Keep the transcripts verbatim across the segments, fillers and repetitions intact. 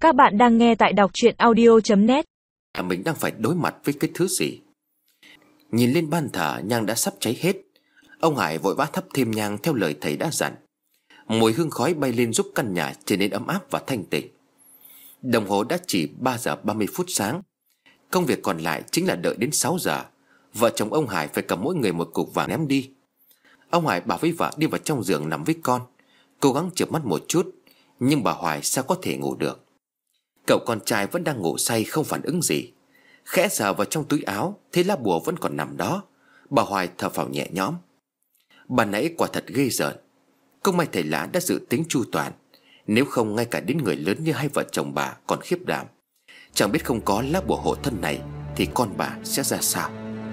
Các bạn đang nghe tại đọc truyện audio chấm net. Mình đang phải đối mặt với cái thứ gì? Nhìn lên ban thờ, nhang đã sắp cháy hết. Ông Hải vội vã thắp thêm nhang theo lời thầy đã dặn. Mùi hương khói bay lên giúp căn nhà trở nên ấm áp và thanh tịnh. Đồng hồ đã chỉ ba giờ ba mươi phút sáng. Công việc còn lại chính là đợi đến sáu giờ. Vợ chồng ông Hải phải cầm mỗi người một cục vàng ném đi. Ông Hải bảo với vợ đi vào trong giường nằm với con, cố gắng chợp mắt một chút. Nhưng bà Hoài sao có thể ngủ được. Cậu con trai vẫn đang ngủ say không phản ứng gì. Khẽ sờ vào trong túi áo, thấy lá bùa vẫn còn nằm đó. Bà Hoài thở phào nhẹ nhõm. Bà nãy quả thật ghê rợn. Không may thầy Lã đã dự tính chu toàn. Nếu không ngay cả đến người lớn như hai vợ chồng bà còn khiếp đảm. Chẳng biết không có lá bùa hộ thân này thì con bà sẽ ra sao.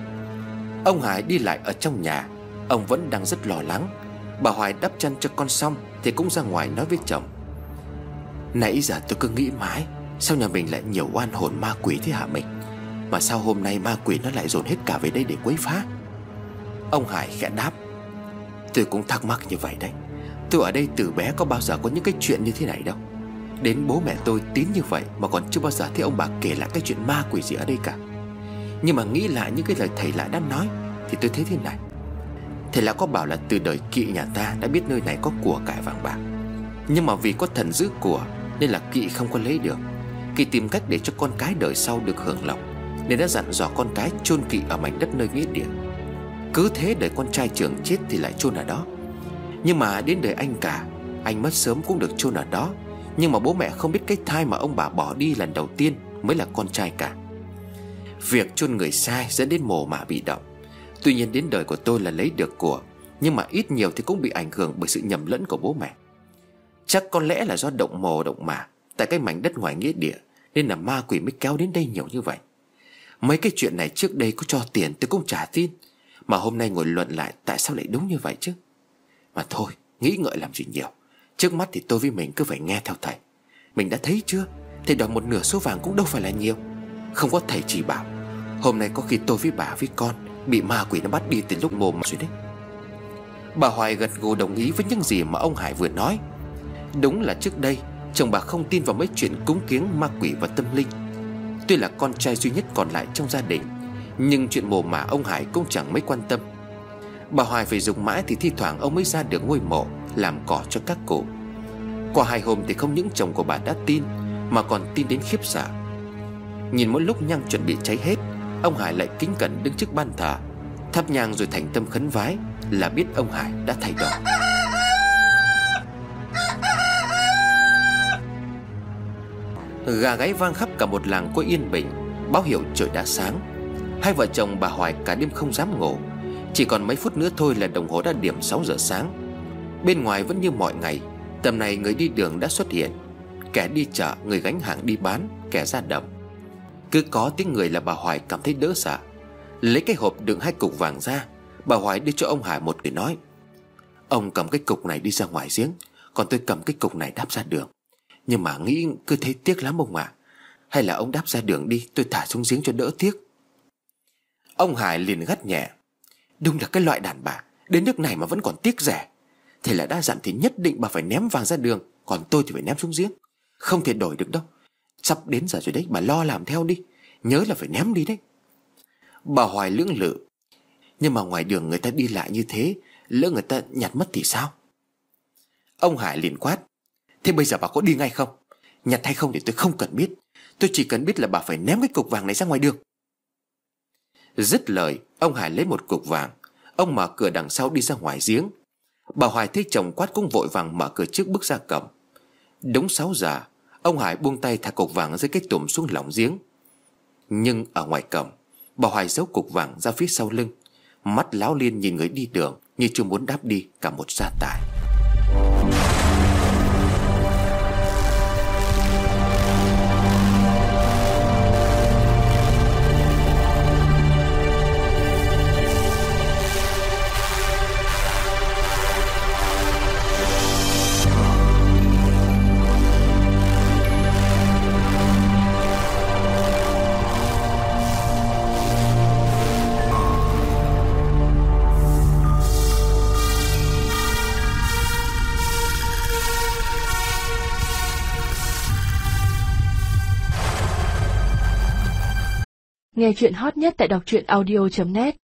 Ông Hải đi lại ở trong nhà. Ông vẫn đang rất lo lắng. Bà Hoài đắp chăn cho con xong thì cũng ra ngoài nói với chồng. Nãy giờ tôi cứ nghĩ mãi, sao nhà mình lại nhiều oan hồn ma quỷ thế hả mình? Mà sao hôm nay ma quỷ nó lại dồn hết cả về đây để quấy phá? Ông Hải khẽ đáp. Tôi cũng thắc mắc như vậy đấy. Tôi ở đây từ bé có bao giờ có những cái chuyện như thế này đâu. Đến bố mẹ tôi tín như vậy mà còn chưa bao giờ thấy ông bà kể lại cái chuyện ma quỷ gì ở đây cả. Nhưng mà nghĩ lại những cái lời thầy Lã đã nói thì tôi thấy thế này. Thầy Lã có bảo là từ đời Kỵ nhà ta đã biết nơi này có của cải vàng bạc. Nhưng mà vì có thần giữ của nên là Kỵ không có lấy được. Kỵ tìm cách để cho con cái đời sau được hưởng lộc, nên đã dặn dò con cái chôn Kỵ ở mảnh đất nơi nghĩa địa. Cứ thế đời con trai trưởng chết thì lại chôn ở đó. Nhưng mà đến đời anh cả, anh mất sớm cũng được chôn ở đó. Nhưng mà bố mẹ không biết cái thai mà ông bà bỏ đi lần đầu tiên mới là con trai cả. Việc chôn người sai dẫn đến mồ mả bị động. Tuy nhiên đến đời của tôi là lấy được của, nhưng mà ít nhiều thì cũng bị ảnh hưởng bởi sự nhầm lẫn của bố mẹ. Chắc có lẽ là do động mồ động mả tại cái mảnh đất ngoài nghĩa địa, nên là ma quỷ mới kéo đến đây nhiều như vậy. Mấy cái chuyện này trước đây có cho tiền tôi cũng chả tin, mà hôm nay ngồi luận lại tại sao lại đúng như vậy chứ. Mà thôi, nghĩ ngợi làm gì nhiều. Trước mắt thì tôi với mình cứ phải nghe theo thầy. Mình đã thấy chưa, thầy đòi một nửa số vàng cũng đâu phải là nhiều. Không có thầy chỉ bảo, hôm nay có khi tôi với bà với con bị ma quỷ nó bắt đi từ lúc mồm rồi đấy. Bà Hoài gật gù đồng ý với những gì mà ông Hải vừa nói. Đúng là trước đây chồng bà không tin vào mấy chuyện cúng kiếng ma quỷ và tâm linh. Tuy là con trai duy nhất còn lại trong gia đình, nhưng chuyện mồ mả ông Hải cũng chẳng mấy quan tâm. Bà Hoài phải dùng mãi thì thi thoảng ông mới ra được ngôi mộ làm cỏ cho các cụ. Qua hai hôm thì không những chồng của bà đã tin, mà còn tin đến khiếp sợ. Nhìn mỗi lúc nhang chuẩn bị cháy hết, ông Hải lại kính cẩn đứng trước ban thờ, thắp nhang rồi thành tâm khấn vái, là biết ông Hải đã thay đổi. Gà gáy vang khắp cả một làng quê yên bình, báo hiệu trời đã sáng. Hai vợ chồng bà Hoài cả đêm không dám ngủ. Chỉ còn mấy phút nữa thôi là đồng hồ đã điểm sáu giờ sáng. Bên ngoài vẫn như mọi ngày, tầm này người đi đường đã xuất hiện. Kẻ đi chợ, người gánh hàng đi bán, kẻ ra đồng. Cứ có tiếng người là bà Hoài cảm thấy đỡ sợ. Lấy cái hộp đựng hai cục vàng ra, bà Hoài đưa cho ông Hải một người nói. Ông cầm cái cục này đi ra ngoài giếng, còn tôi cầm cái cục này đáp ra đường. Nhưng mà nghĩ cứ thấy tiếc lắm ông ạ. Hay là ông đáp ra đường đi, tôi thả xuống giếng cho đỡ tiếc. Ông Hải liền gắt nhẹ. Đúng là cái loại đàn bà, đến nước này mà vẫn còn tiếc rẻ. Thế là đã dặn thì nhất định bà phải ném vàng ra đường, còn tôi thì phải ném xuống giếng. Không thể đổi được đâu. Sắp đến giờ rồi đấy, bà lo làm theo đi. Nhớ là phải ném đi đấy. Bà Hoài lưỡng lự. Nhưng mà ngoài đường người ta đi lại như thế, lỡ người ta nhặt mất thì sao? Ông Hải liền quát. Thế bây giờ bà có đi ngay không? Nhặt hay không thì tôi không cần biết. Tôi chỉ cần biết là bà phải ném cái cục vàng này ra ngoài đường. Dứt lời, ông Hải lấy một cục vàng. Ông mở cửa đằng sau đi ra ngoài giếng. Bà Hoài thấy chồng quát cũng vội vàng mở cửa trước bước ra cổng. Đúng sáu giờ, ông Hải buông tay thả cục vàng dưới cái tủm xuống lòng giếng. Nhưng ở ngoài cổng, bà Hoài giấu cục vàng ra phía sau lưng, mắt láo liên nhìn người đi đường như chưa muốn đáp đi cả một gia tài. Nghe chuyện hot nhất tại đọc truyện audio chấm net.